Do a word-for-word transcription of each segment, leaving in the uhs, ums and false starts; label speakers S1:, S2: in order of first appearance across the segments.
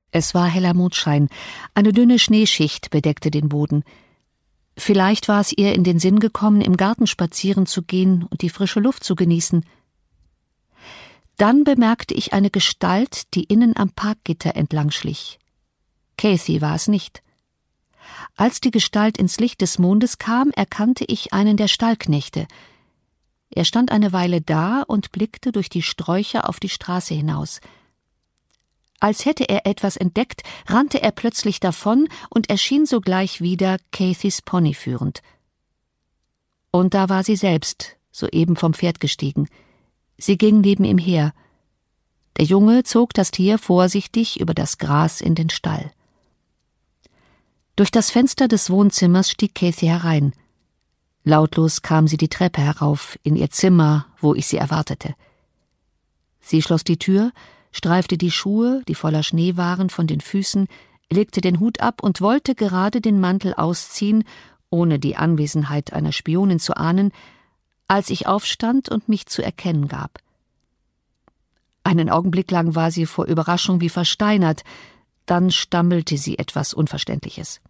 S1: Es war heller Mondschein, eine dünne Schneeschicht bedeckte den Boden. Vielleicht war es ihr in den Sinn gekommen, im Garten spazieren zu gehen und die frische Luft zu genießen. Dann bemerkte ich eine Gestalt, die innen am Parkgitter entlang schlich. Cathy war es nicht. Als die Gestalt ins Licht des Mondes kam, erkannte ich einen der Stallknechte. Er stand eine Weile da und blickte durch die Sträucher auf die Straße hinaus. Als hätte er etwas entdeckt, rannte er plötzlich davon und erschien sogleich wieder Cathys Pony führend. Und da war sie selbst, soeben vom Pferd gestiegen. Sie ging neben ihm her. Der Junge zog das Tier vorsichtig über das Gras in den Stall. Durch das Fenster des Wohnzimmers stieg Cathy herein. Lautlos kam sie die Treppe herauf, in ihr Zimmer, wo ich sie erwartete. Sie schloss die Tür, streifte die Schuhe, die voller Schnee waren, von den Füßen, legte den Hut ab und wollte gerade den Mantel ausziehen, ohne die Anwesenheit einer Spionin zu ahnen, als ich aufstand und mich zu erkennen gab. Einen Augenblick lang war sie vor Überraschung wie versteinert, dann stammelte sie etwas Unverständliches.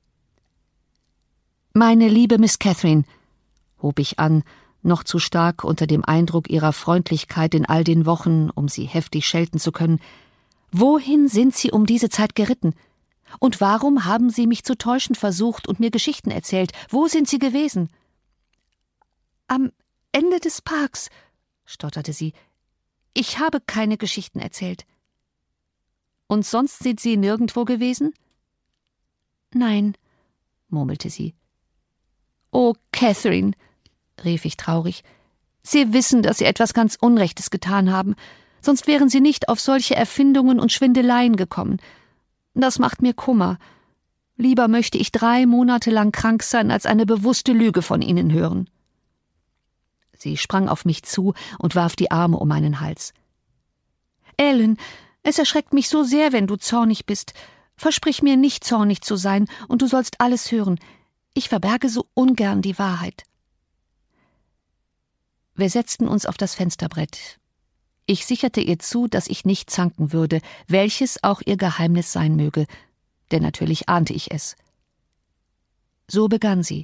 S1: »Meine liebe Miss Catherine«, hob ich an, noch zu stark unter dem Eindruck ihrer Freundlichkeit in all den Wochen, um sie heftig schelten zu können, »wohin sind Sie um diese Zeit geritten? Und warum haben Sie mich zu täuschen versucht und mir Geschichten erzählt? Wo sind Sie gewesen?« »Am Ende des Parks«, stotterte sie. »Ich habe keine Geschichten erzählt.« »Und sonst sind Sie nirgendwo gewesen?« »Nein«, murmelte sie. »Oh, Catherine«, rief ich traurig, »Sie wissen, dass Sie etwas ganz Unrechtes getan haben, sonst wären Sie nicht auf solche Erfindungen und Schwindeleien gekommen. Das macht mir Kummer. Lieber möchte ich drei Monate lang krank sein, als eine bewusste Lüge von Ihnen hören.« Sie sprang auf mich zu und warf die Arme um meinen Hals. »Ellen, es erschreckt mich so sehr, wenn du zornig bist. Versprich mir nicht, zornig zu sein, und du sollst alles hören. Ich verberge so ungern die Wahrheit.« Wir setzten uns auf das Fensterbrett. Ich sicherte ihr zu, dass ich nicht zanken würde, welches auch ihr Geheimnis sein möge, denn natürlich ahnte ich es. So begann sie.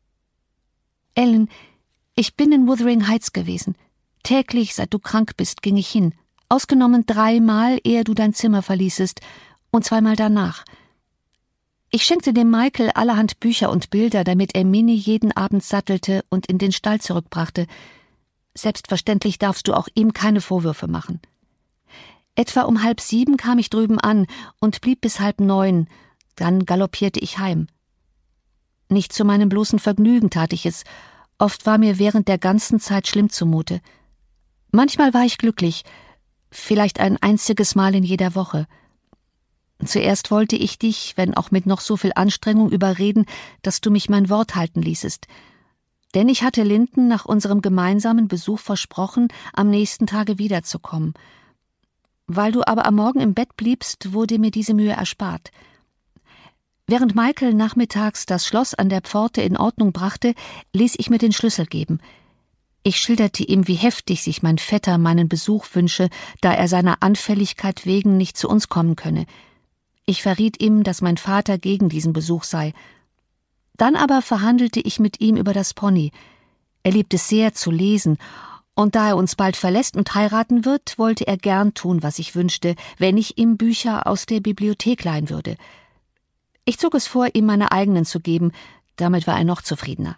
S1: »Ellen, ich bin in Wuthering Heights gewesen. Täglich, seit du krank bist, ging ich hin, ausgenommen dreimal, ehe du dein Zimmer verließest, und zweimal danach. Ich schenkte dem Michael allerhand Bücher und Bilder, damit er Minnie jeden Abend sattelte und in den Stall zurückbrachte. Selbstverständlich darfst du auch ihm keine Vorwürfe machen. Etwa um halb sieben kam ich drüben an und blieb bis halb neun, dann galoppierte ich heim. Nicht zu meinem bloßen Vergnügen tat ich es, oft war mir während der ganzen Zeit schlimm zumute. Manchmal war ich glücklich, vielleicht ein einziges Mal in jeder Woche. Zuerst wollte ich dich, wenn auch mit noch so viel Anstrengung, überreden, dass du mich mein Wort halten ließest. Denn ich hatte Linden nach unserem gemeinsamen Besuch versprochen, am nächsten Tage wiederzukommen. Weil du aber am Morgen im Bett bliebst, wurde mir diese Mühe erspart. Während Michael nachmittags das Schloss an der Pforte in Ordnung brachte, ließ ich mir den Schlüssel geben. Ich schilderte ihm, wie heftig sich mein Vetter meinen Besuch wünsche, da er seiner Anfälligkeit wegen nicht zu uns kommen könne. Ich verriet ihm, dass mein Vater gegen diesen Besuch sei. Dann aber verhandelte ich mit ihm über das Pony. Er liebt es sehr zu lesen, und da er uns bald verlässt und heiraten wird, wollte er gern tun, was ich wünschte, wenn ich ihm Bücher aus der Bibliothek leihen würde. Ich zog es vor, ihm meine eigenen zu geben, damit war er noch zufriedener.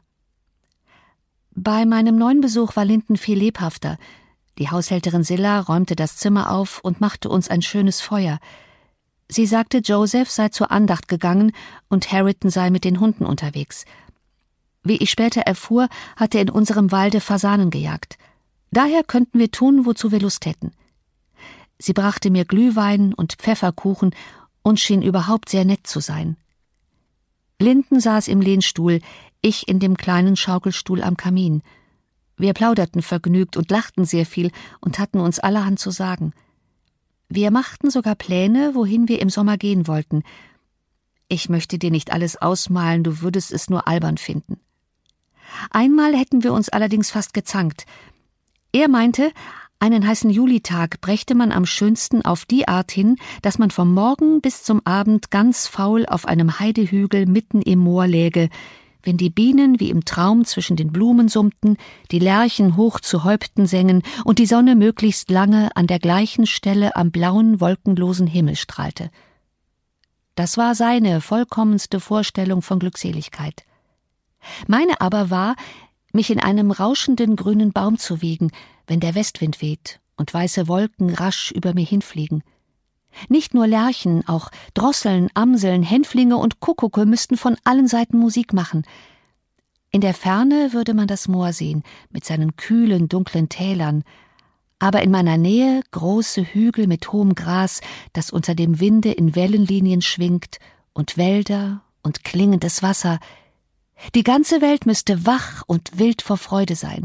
S1: Bei meinem neuen Besuch war Linden viel lebhafter. Die Haushälterin Silla räumte das Zimmer auf und machte uns ein schönes Feuer. Sie sagte, Joseph sei zur Andacht gegangen und Harriton sei mit den Hunden unterwegs. Wie ich später erfuhr, hatte er in unserem Walde Fasanen gejagt. Daher könnten wir tun, wozu wir Lust hätten. Sie brachte mir Glühwein und Pfefferkuchen und schien überhaupt sehr nett zu sein. Linden saß im Lehnstuhl, ich in dem kleinen Schaukelstuhl am Kamin. Wir plauderten vergnügt und lachten sehr viel und hatten uns allerhand zu sagen. Wir machten sogar Pläne, wohin wir im Sommer gehen wollten. Ich möchte dir nicht alles ausmalen, du würdest es nur albern finden. Einmal hätten wir uns allerdings fast gezankt. Er meinte, Einen heißen Julitag brächte man am schönsten auf die Art hin, dass man vom Morgen bis zum Abend ganz faul auf einem Heidehügel mitten im Moor läge, wenn die Bienen wie im Traum zwischen den Blumen summten, die Lerchen hoch zu Häupten sängen und die Sonne möglichst lange an der gleichen Stelle am blauen, wolkenlosen Himmel strahlte. Das war seine vollkommenste Vorstellung von Glückseligkeit. Meine aber war, mich in einem rauschenden grünen Baum zu wiegen, wenn der Westwind weht und weiße Wolken rasch über mir hinfliegen. Nicht nur Lerchen, auch Drosseln, Amseln, Hänflinge und Kuckucke müssten von allen Seiten Musik machen. In der Ferne würde man das Moor sehen, mit seinen kühlen, dunklen Tälern, aber in meiner Nähe große Hügel mit hohem Gras, das unter dem Winde in Wellenlinien schwingt, und Wälder und klingendes Wasser. Die ganze Welt müsste wach und wild vor Freude sein.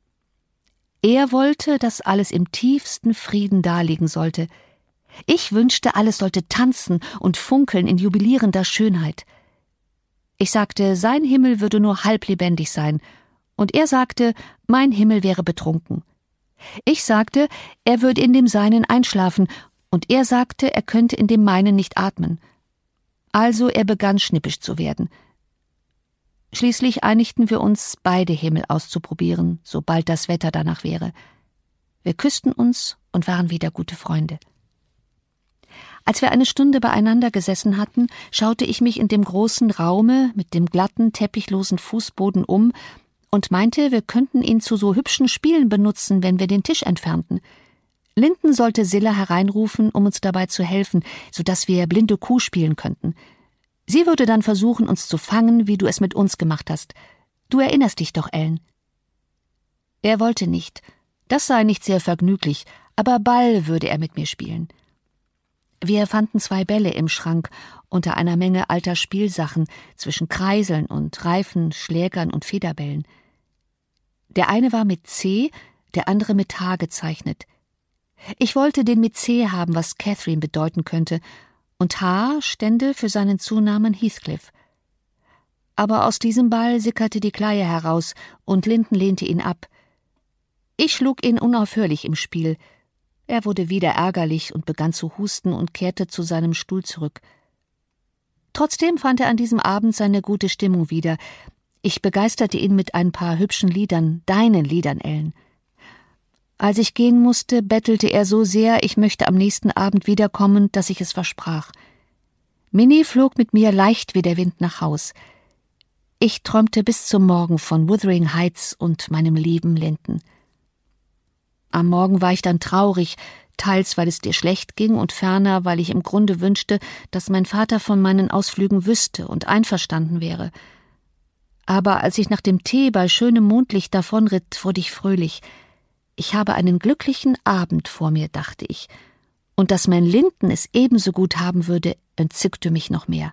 S1: Er wollte, dass alles im tiefsten Frieden daliegen sollte. Ich wünschte, alles sollte tanzen und funkeln in jubilierender Schönheit. Ich sagte, sein Himmel würde nur halb lebendig sein, und er sagte, mein Himmel wäre betrunken. Ich sagte, er würde in dem seinen einschlafen, und er sagte, er könnte in dem meinen nicht atmen. Also er begann schnippisch zu werden. Schließlich einigten wir uns, beide Himmel auszuprobieren, sobald das Wetter danach wäre. Wir küssten uns und waren wieder gute Freunde. Als wir eine Stunde beieinander gesessen hatten, schaute ich mich in dem großen Raume mit dem glatten, teppichlosen Fußboden um und meinte, wir könnten ihn zu so hübschen Spielen benutzen, wenn wir den Tisch entfernten. Linden sollte Silla hereinrufen, um uns dabei zu helfen, so dass wir blinde Kuh spielen könnten. Sie würde dann versuchen, uns zu fangen, wie du es mit uns gemacht hast. Du erinnerst dich doch, Ellen. Er wollte nicht. Das sei nicht sehr vergnüglich, aber Ball würde er mit mir spielen. Wir fanden zwei Bälle im Schrank unter einer Menge alter Spielsachen zwischen Kreiseln und Reifen, Schlägern und Federbällen. Der eine war mit C, der andere mit H gezeichnet. Ich wollte den mit C haben, was Catherine bedeuten könnte, und H stände für seinen Zunamen Heathcliff. Aber aus diesem Ball sickerte die Kleie heraus, und Linden lehnte ihn ab. Ich schlug ihn unaufhörlich im Spiel. Er wurde wieder ärgerlich und begann zu husten und kehrte zu seinem Stuhl zurück. Trotzdem fand er an diesem Abend seine gute Stimmung wieder. Ich begeisterte ihn mit ein paar hübschen Liedern, deinen Liedern, Ellen. Als ich gehen musste, bettelte er so sehr, ich möchte am nächsten Abend wiederkommen, dass ich es versprach. Minnie flog mit mir leicht wie der Wind nach Haus. Ich träumte bis zum Morgen von Wuthering Heights und meinem lieben Linden. Am Morgen war ich dann traurig, teils weil es dir schlecht ging und ferner, weil ich im Grunde wünschte, dass mein Vater von meinen Ausflügen wüsste und einverstanden wäre. Aber als ich nach dem Tee bei schönem Mondlicht davonritt, wurde ich fröhlich. Ich habe einen glücklichen Abend vor mir, dachte ich, und dass mein Linden es ebenso gut haben würde, entzückte mich noch mehr.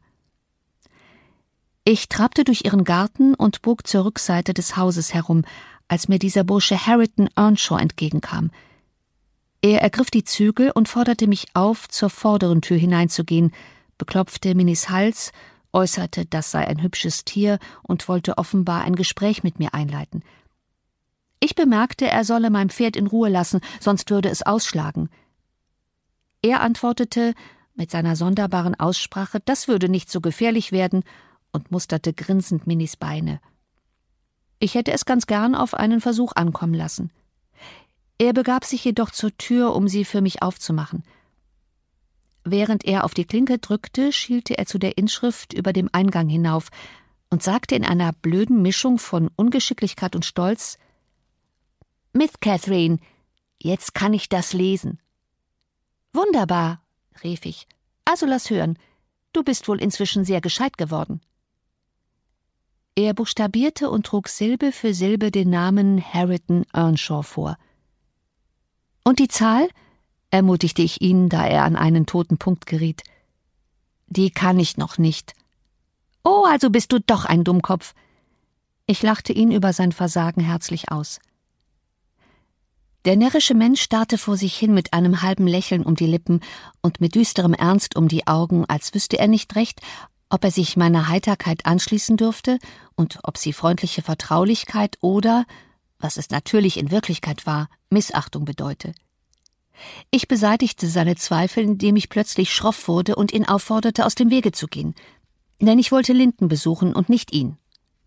S1: Ich trabte durch ihren Garten und bog zur Rückseite des Hauses herum, als mir dieser Bursche Hareton Earnshaw entgegenkam. Er ergriff die Zügel und forderte mich auf, zur vorderen Tür hineinzugehen, beklopfte Minnies Hals, äußerte, das sei ein hübsches Tier und wollte offenbar ein Gespräch mit mir einleiten. Ich bemerkte, er solle mein Pferd in Ruhe lassen, sonst würde es ausschlagen. Er antwortete mit seiner sonderbaren Aussprache, das würde nicht so gefährlich werden, und musterte grinsend Minnies Beine. Ich hätte es ganz gern auf einen Versuch ankommen lassen. Er begab sich jedoch zur Tür, um sie für mich aufzumachen. Während er auf die Klinke drückte, schielte er zu der Inschrift über dem Eingang hinauf und sagte in einer blöden Mischung von Ungeschicklichkeit und Stolz: »Miss Catherine, jetzt kann ich das lesen.« »Wunderbar«, rief ich. »Also lass hören. Du bist wohl inzwischen sehr gescheit geworden.« Er buchstabierte und trug Silbe für Silbe den Namen Hareton Earnshaw vor. »Und die Zahl?« ermutigte ich ihn, da er an einen toten Punkt geriet. »Die kann ich noch nicht.« »Oh, also bist du doch ein Dummkopf.« Ich lachte ihn über sein Versagen herzlich aus. Der närrische Mensch starrte vor sich hin mit einem halben Lächeln um die Lippen und mit düsterem Ernst um die Augen, als wüsste er nicht recht, ob er sich meiner Heiterkeit anschließen dürfte und ob sie freundliche Vertraulichkeit oder, was es natürlich in Wirklichkeit war, Missachtung bedeute. Ich beseitigte seine Zweifel, indem ich plötzlich schroff wurde und ihn aufforderte, aus dem Wege zu gehen, denn ich wollte Linton besuchen und nicht ihn.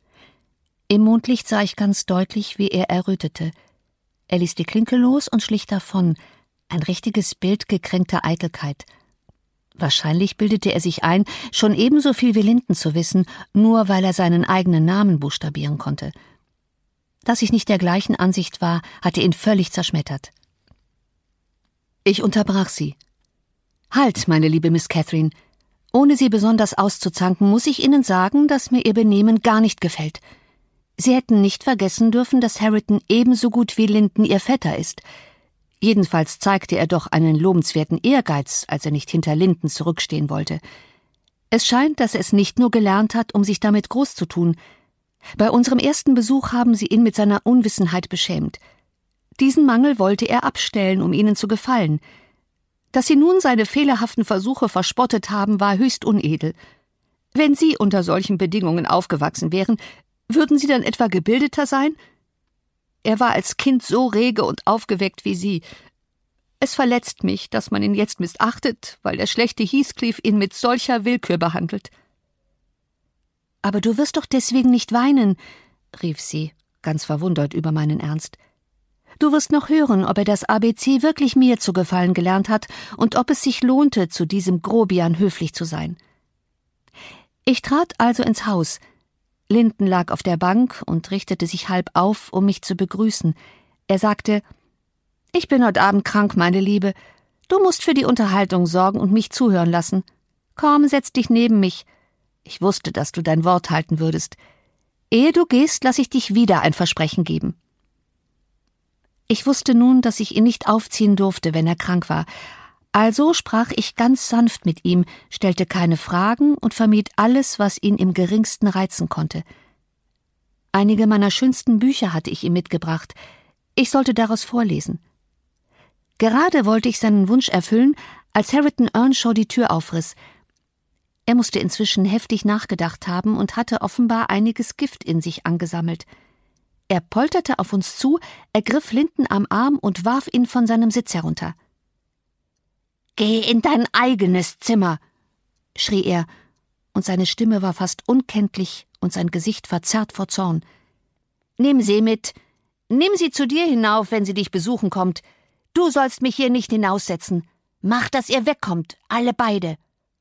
S1: Im Mondlicht sah ich ganz deutlich, wie er errötete. Er ließ die Klinke los und schlich davon, ein richtiges Bild gekränkter Eitelkeit. Wahrscheinlich bildete er sich ein, schon ebenso viel wie Linton zu wissen, nur weil er seinen eigenen Namen buchstabieren konnte. Dass ich nicht der gleichen Ansicht war, hatte ihn völlig zerschmettert. Ich unterbrach sie. »Halt, meine liebe Miss Catherine. Ohne Sie besonders auszuzanken, muss ich Ihnen sagen, dass mir Ihr Benehmen gar nicht gefällt. Sie hätten nicht vergessen dürfen, dass Harrington ebenso gut wie Linton Ihr Vetter ist. Jedenfalls zeigte er doch einen lobenswerten Ehrgeiz, als er nicht hinter Linton zurückstehen wollte. Es scheint, dass er es nicht nur gelernt hat, um sich damit groß zu tun. Bei unserem ersten Besuch haben Sie ihn mit seiner Unwissenheit beschämt. Diesen Mangel wollte er abstellen, um Ihnen zu gefallen. Dass Sie nun seine fehlerhaften Versuche verspottet haben, war höchst unedel. Wenn Sie unter solchen Bedingungen aufgewachsen wären, würden Sie dann etwa gebildeter sein? Er war als Kind so rege und aufgeweckt wie Sie. Es verletzt mich, dass man ihn jetzt missachtet, weil der schlechte Heathcliff ihn mit solcher Willkür behandelt.« »Aber du wirst doch deswegen nicht weinen«, rief sie, ganz verwundert über meinen Ernst. »Du wirst noch hören, ob er das A B C wirklich mir zu gefallen gelernt hat und ob es sich lohnte, zu diesem Grobian höflich zu sein.« Ich trat also ins Haus. Linton lag auf der Bank und richtete sich halb auf, um mich zu begrüßen. Er sagte: »Ich bin heute Abend krank, meine Liebe. Du musst für die Unterhaltung sorgen und mich zuhören lassen. Komm, setz dich neben mich. Ich wusste, dass du dein Wort halten würdest. Ehe du gehst, lass ich dich wieder ein Versprechen geben.« Ich wusste nun, dass ich ihn nicht aufziehen durfte, wenn er krank war. Also sprach ich ganz sanft mit ihm, stellte keine Fragen und vermied alles, was ihn im geringsten reizen konnte. Einige meiner schönsten Bücher hatte ich ihm mitgebracht. Ich sollte daraus vorlesen. Gerade wollte ich seinen Wunsch erfüllen, als Hareton Earnshaw die Tür aufriss. Er musste inzwischen heftig nachgedacht haben und hatte offenbar einiges Gift in sich angesammelt. Er polterte auf uns zu, ergriff Linton am Arm und warf ihn von seinem Sitz herunter. »Geh in dein eigenes Zimmer«, schrie er, und seine Stimme war fast unkenntlich und sein Gesicht verzerrt vor Zorn. »Nimm sie mit. Nimm sie zu dir hinauf, wenn sie dich besuchen kommt. Du sollst mich hier nicht hinaussetzen. Mach, dass ihr wegkommt, alle beide.«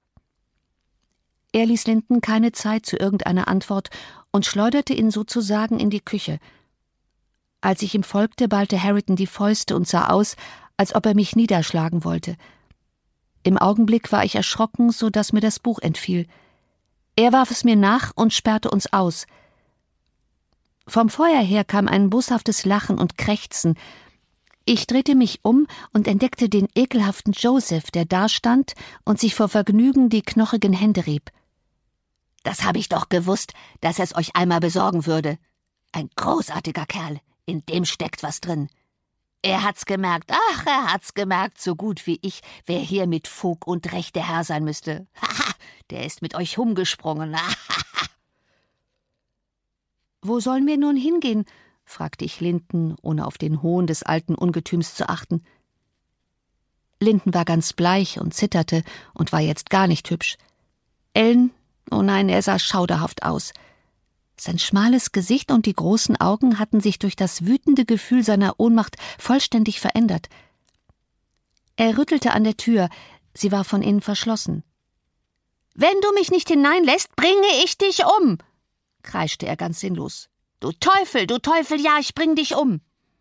S1: Er ließ Linton keine Zeit zu irgendeiner Antwort und schleuderte ihn sozusagen in die Küche. Als ich ihm folgte, ballte Hareton die Fäuste und sah aus, als ob er mich niederschlagen wollte. Im Augenblick war ich erschrocken, so dass mir das Buch entfiel. Er warf es mir nach und sperrte uns aus. Vom Feuer her kam ein boshaftes Lachen und Krächzen. Ich drehte mich um und entdeckte den ekelhaften Joseph, der dastand und sich vor Vergnügen die knochigen Hände rieb. »Das habe ich doch gewusst, dass er es euch einmal besorgen würde. Ein großartiger Kerl, in dem steckt was drin. Er hat's gemerkt, ach, er hat's gemerkt, so gut wie ich, wer hier mit Fug und Recht der Herr sein müsste. Haha, der ist mit euch rumgesprungen. »Wo sollen wir nun hingehen?« fragte ich Linton, ohne auf den Hohn des alten Ungetüms zu achten. Linton war ganz bleich und zitterte und war jetzt gar nicht hübsch. Ellen, oh nein, er sah schauderhaft aus. Sein schmales Gesicht und die großen Augen hatten sich durch das wütende Gefühl seiner Ohnmacht vollständig verändert. Er rüttelte an der Tür, sie war von innen verschlossen. »Wenn du mich nicht hineinlässt, bringe ich dich um«, kreischte er ganz sinnlos. »Du Teufel, du Teufel, ja, ich bring dich um!«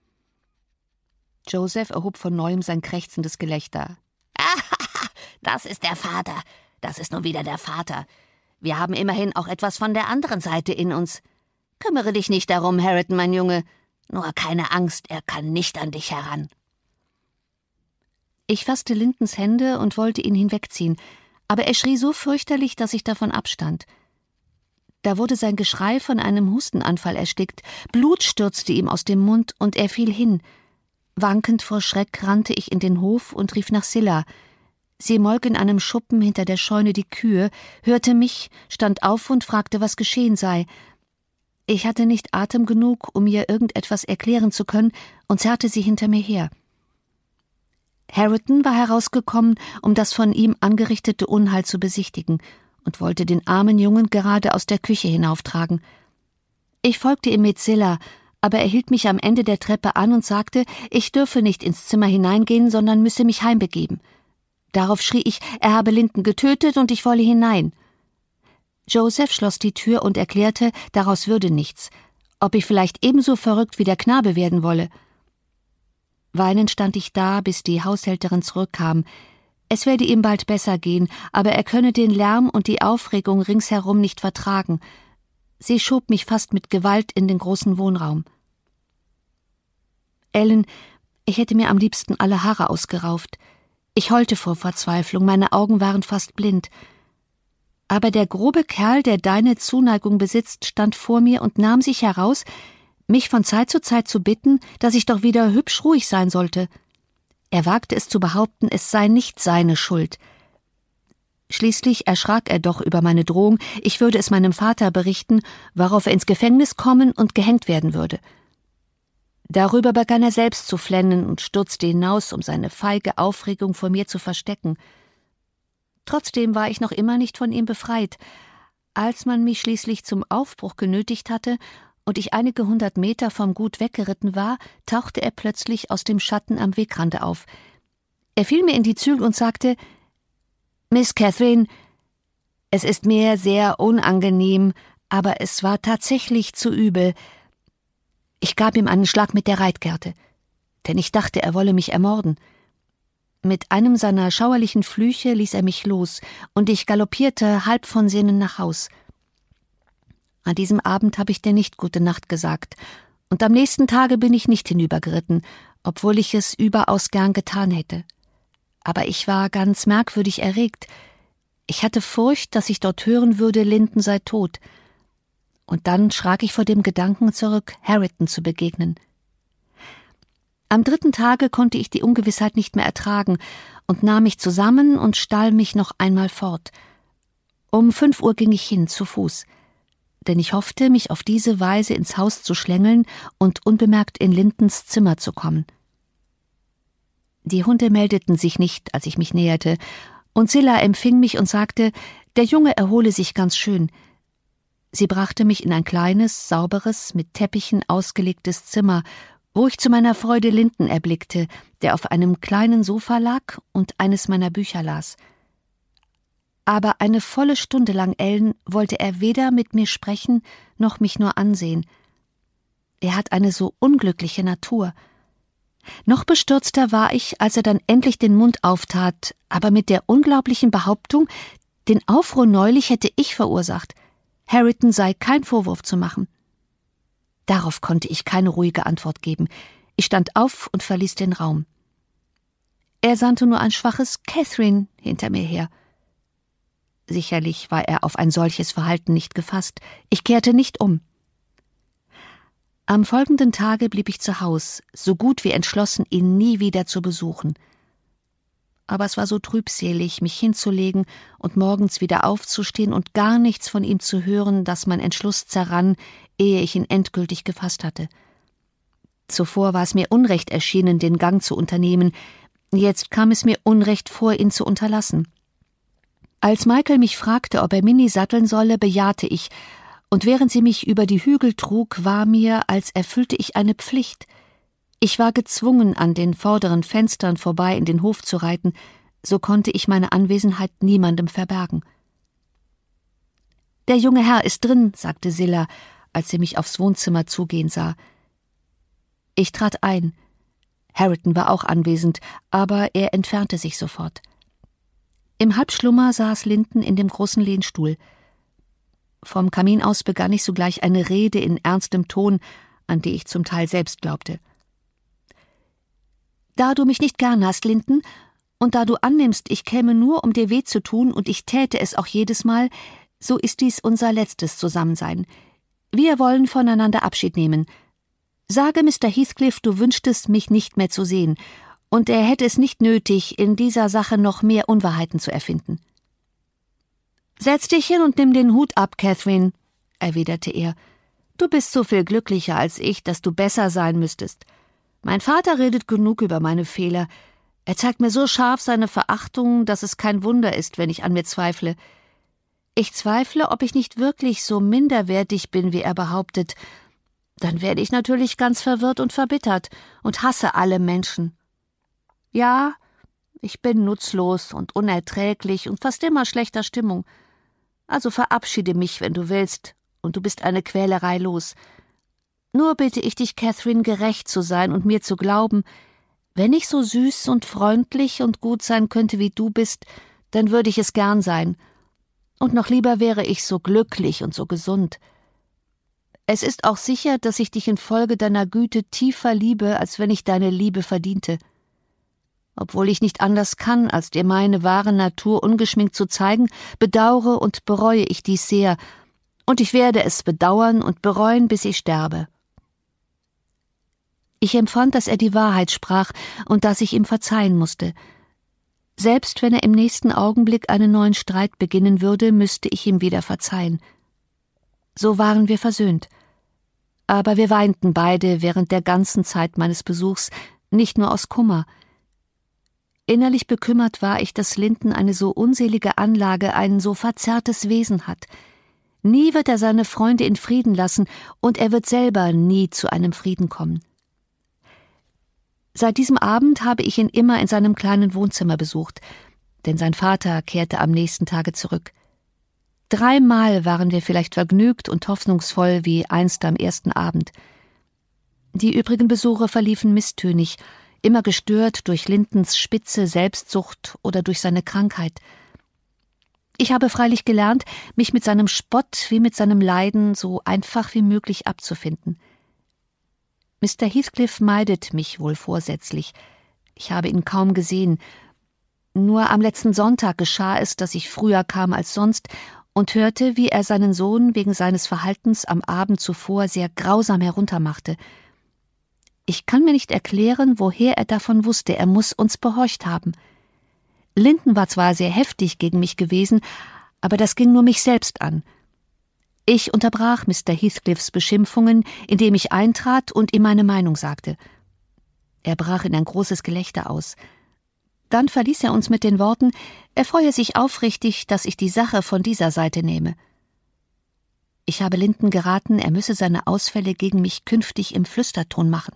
S1: Joseph erhob von neuem sein krächzendes Gelächter. »Ah, das ist der Vater, das ist nun wieder der Vater. Wir haben immerhin auch etwas von der anderen Seite in uns. Kümmere dich nicht darum, Hareton, mein Junge. Nur keine Angst, er kann nicht an dich heran.« Ich fasste Lintons Hände und wollte ihn hinwegziehen, aber er schrie so fürchterlich, dass ich davon abstand. Da wurde sein Geschrei von einem Hustenanfall erstickt, Blut stürzte ihm aus dem Mund und er fiel hin. Wankend vor Schreck rannte ich in den Hof und rief nach Scylla. Sie molk in einem Schuppen hinter der Scheune die Kühe, hörte mich, stand auf und fragte, was geschehen sei. Ich hatte nicht Atem genug, um ihr irgendetwas erklären zu können, und zerrte sie hinter mir her. Harriton war herausgekommen, um das von ihm angerichtete Unheil zu besichtigen, und wollte den armen Jungen gerade aus der Küche hinauftragen. Ich folgte ihm mit Zilla, aber er hielt mich am Ende der Treppe an und sagte, ich dürfe nicht ins Zimmer hineingehen, sondern müsse mich heimbegeben. Darauf schrie ich, er habe Linton getötet und ich wolle hinein. Joseph schloss die Tür und erklärte, daraus würde nichts, ob ich vielleicht ebenso verrückt wie der Knabe werden wolle. Weinend stand ich da, bis die Haushälterin zurückkam. Es werde ihm bald besser gehen, aber er könne den Lärm und die Aufregung ringsherum nicht vertragen. Sie schob mich fast mit Gewalt in den großen Wohnraum. Ellen, ich hätte mir am liebsten alle Haare ausgerauft. Ich heulte vor Verzweiflung, meine Augen waren fast blind. Aber der grobe Kerl, der deine Zuneigung besitzt, stand vor mir und nahm sich heraus, mich von Zeit zu Zeit zu bitten, dass ich doch wieder hübsch ruhig sein sollte. Er wagte es zu behaupten, es sei nicht seine Schuld. Schließlich erschrak er doch über meine Drohung, ich würde es meinem Vater berichten, worauf er ins Gefängnis kommen und gehängt werden würde. Darüber begann er selbst zu flennen und stürzte hinaus, um seine feige Aufregung vor mir zu verstecken. Trotzdem war ich noch immer nicht von ihm befreit. Als man mich schließlich zum Aufbruch genötigt hatte und ich einige hundert Meter vom Gut weggeritten war, tauchte er plötzlich aus dem Schatten am Wegrande auf. Er fiel mir in die Zügel und sagte, »Miss Catherine, es ist mir sehr unangenehm, aber es war tatsächlich zu übel.« Ich gab ihm einen Schlag mit der Reitgerte, denn ich dachte, er wolle mich ermorden. Mit einem seiner schauerlichen Flüche ließ er mich los, und ich galoppierte halb von Sinnen nach Haus. An diesem Abend habe ich dir nicht gute Nacht gesagt, und am nächsten Tage bin ich nicht hinübergeritten, obwohl ich es überaus gern getan hätte. Aber ich war ganz merkwürdig erregt. Ich hatte Furcht, dass ich dort hören würde, Linton sei tot. Und dann schrak ich vor dem Gedanken zurück, Harriton zu begegnen. Am dritten Tage konnte ich die Ungewissheit nicht mehr ertragen und nahm mich zusammen und stahl mich noch einmal fort. Um fünf Uhr ging ich hin, zu Fuß, denn ich hoffte, mich auf diese Weise ins Haus zu schlängeln und unbemerkt in Lintons Zimmer zu kommen. Die Hunde meldeten sich nicht, als ich mich näherte, und Zilla empfing mich und sagte, der Junge erhole sich ganz schön. Sie brachte mich in ein kleines, sauberes, mit Teppichen ausgelegtes Zimmer, wo ich zu meiner Freude Linton erblickte, der auf einem kleinen Sofa lag und eines meiner Bücher las. Aber eine volle Stunde lang, Ellen, wollte er weder mit mir sprechen, noch mich nur ansehen. Er hat eine so unglückliche Natur. Noch bestürzter war ich, als er dann endlich den Mund auftat, aber mit der unglaublichen Behauptung, den Aufruhr neulich hätte ich verursacht. Harriton sei kein Vorwurf zu machen. Darauf konnte ich keine ruhige Antwort geben. Ich stand auf und verließ den Raum. Er sandte nur ein schwaches »Catherine« hinter mir her. Sicherlich war er auf ein solches Verhalten nicht gefasst. Ich kehrte nicht um. Am folgenden Tage blieb ich zu Haus, so gut wie entschlossen, ihn nie wieder zu besuchen. Aber es war so trübselig, mich hinzulegen und morgens wieder aufzustehen und gar nichts von ihm zu hören, dass mein Entschluss zerrann, ehe ich ihn endgültig gefasst hatte. Zuvor war es mir Unrecht erschienen, den Gang zu unternehmen, jetzt kam es mir Unrecht vor, ihn zu unterlassen. Als Michael mich fragte, ob er Minnie satteln solle, bejahte ich, und während sie mich über die Hügel trug, war mir, als erfüllte ich eine Pflicht. Ich war gezwungen, an den vorderen Fenstern vorbei in den Hof zu reiten, so konnte ich meine Anwesenheit niemandem verbergen. »Der junge Herr ist drin«, sagte Zilla, als sie mich aufs Wohnzimmer zugehen sah. Ich trat ein. Harriton war auch anwesend, aber er entfernte sich sofort. Im Halbschlummer saß Linton in dem großen Lehnstuhl. Vom Kamin aus begann ich sogleich eine Rede in ernstem Ton, an die ich zum Teil selbst glaubte. »Da du mich nicht gern hast, Linton, und da du annimmst, ich käme nur, um dir weh zu tun, und ich täte es auch jedes Mal, so ist dies unser letztes Zusammensein. Wir wollen voneinander Abschied nehmen. Sage Mister Heathcliff, du wünschtest, mich nicht mehr zu sehen, und er hätte es nicht nötig, in dieser Sache noch mehr Unwahrheiten zu erfinden.« »Setz dich hin und nimm den Hut ab, Catherine«, erwiderte er. Du bist so viel glücklicher als ich, dass du besser sein müsstest. Mein Vater redet genug über meine Fehler. Er zeigt mir so scharf seine Verachtung, dass es kein Wunder ist, wenn ich an mir zweifle. Ich zweifle, ob ich nicht wirklich so minderwertig bin, wie er behauptet. Dann werde ich natürlich ganz verwirrt und verbittert und hasse alle Menschen. Ja, ich bin nutzlos und unerträglich und fast immer schlechter Stimmung. Also verabschiede mich, wenn du willst, und du bist eine Quälerei los. Nur bitte ich dich, Catherine, gerecht zu sein und mir zu glauben, wenn ich so süß und freundlich und gut sein könnte, wie du bist, dann würde ich es gern sein. Und noch lieber wäre ich so glücklich und so gesund. Es ist auch sicher, dass ich dich infolge deiner Güte tiefer liebe, als wenn ich deine Liebe verdiente. Obwohl ich nicht anders kann, als dir meine wahre Natur ungeschminkt zu zeigen, bedauere und bereue ich dies sehr, und ich werde es bedauern und bereuen, bis ich sterbe. Ich empfand, dass er die Wahrheit sprach und dass ich ihm verzeihen musste. Selbst wenn er im nächsten Augenblick einen neuen Streit beginnen würde, müsste ich ihm wieder verzeihen. So waren wir versöhnt. Aber wir weinten beide während der ganzen Zeit meines Besuchs, nicht nur aus Kummer. Innerlich bekümmert war ich, dass Linton eine so unselige Anlage, ein so verzerrtes Wesen hat. Nie wird er seine Freunde in Frieden lassen, und er wird selber nie zu einem Frieden kommen. Seit diesem Abend habe ich ihn immer in seinem kleinen Wohnzimmer besucht, denn sein Vater kehrte am nächsten Tage zurück. Dreimal waren wir vielleicht vergnügt und hoffnungsvoll wie einst am ersten Abend. Die übrigen Besuche verliefen misstönig, immer gestört durch Lintons spitze Selbstsucht oder durch seine Krankheit. Ich habe freilich gelernt, mich mit seinem Spott wie mit seinem Leiden so einfach wie möglich abzufinden. Mister Heathcliff meidet mich wohl vorsätzlich. Ich habe ihn kaum gesehen. Nur am letzten Sonntag geschah es, dass ich früher kam als sonst und hörte, wie er seinen Sohn wegen seines Verhaltens am Abend zuvor sehr grausam heruntermachte. Ich kann mir nicht erklären, woher er davon wusste, er muss uns behorcht haben. Linton war zwar sehr heftig gegen mich gewesen, aber das ging nur mich selbst an. Ich unterbrach Mister Heathcliffs Beschimpfungen, indem ich eintrat und ihm meine Meinung sagte. Er brach in ein großes Gelächter aus. Dann verließ er uns mit den Worten, er freue sich aufrichtig, dass ich die Sache von dieser Seite nehme. Ich habe Linton geraten, er müsse seine Ausfälle gegen mich künftig im Flüsterton machen.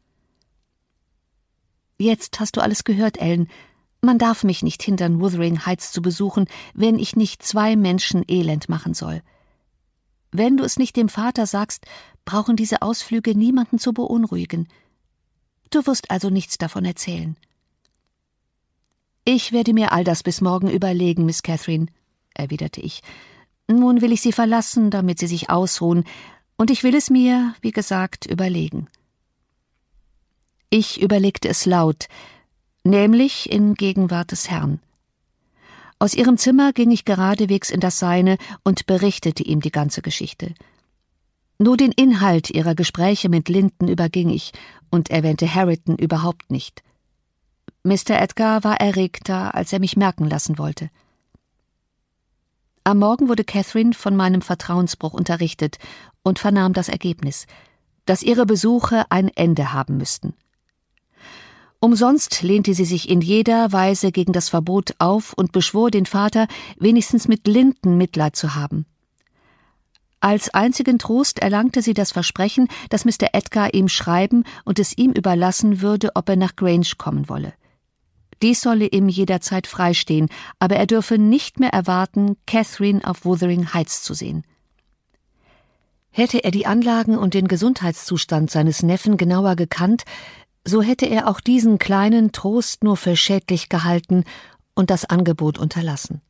S1: Jetzt hast du alles gehört, Ellen. Man darf mich nicht hindern, Wuthering Heights zu besuchen, wenn ich nicht zwei Menschen elend machen soll. Wenn du es nicht dem Vater sagst, brauchen diese Ausflüge niemanden zu beunruhigen. Du wirst also nichts davon erzählen. Ich werde mir all das bis morgen überlegen, Miss Catherine, erwiderte ich. Nun will ich Sie verlassen, damit Sie sich ausruhen, und ich will es mir, wie gesagt, überlegen. Ich überlegte es laut, nämlich in Gegenwart des Herrn. Aus ihrem Zimmer ging ich geradewegs in das seine und berichtete ihm die ganze Geschichte. Nur den Inhalt ihrer Gespräche mit Linton überging ich und erwähnte Harriton überhaupt nicht. Mister Edgar war erregter, als er mich merken lassen wollte. Am Morgen wurde Catherine von meinem Vertrauensbruch unterrichtet und vernahm das Ergebnis, dass ihre Besuche ein Ende haben müssten. Umsonst lehnte sie sich in jeder Weise gegen das Verbot auf und beschwor den Vater, wenigstens mit Linton Mitleid zu haben. Als einzigen Trost erlangte sie das Versprechen, dass Mister Edgar ihm schreiben und es ihm überlassen würde, ob er nach Grange kommen wolle. Dies solle ihm jederzeit freistehen, aber er dürfe nicht mehr erwarten, Catherine auf Wuthering Heights zu sehen. Hätte er die Anlagen und den Gesundheitszustand seines Neffen genauer gekannt, so hätte er auch diesen kleinen Trost nur für schädlich gehalten und das Angebot unterlassen.